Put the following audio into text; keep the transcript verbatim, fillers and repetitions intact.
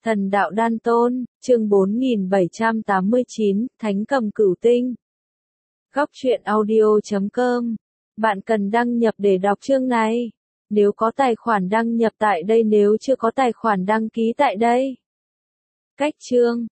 Thần đạo đan tôn, chương bốn nghìn bảy trăm tám mươi chín, Thánh cầm cửu tinh. Góc truyện audio chấm com. Bạn cần đăng nhập để đọc chương này. Nếu có tài khoản đăng nhập tại đây, nếu chưa có tài khoản đăng ký tại đây. Cách chương,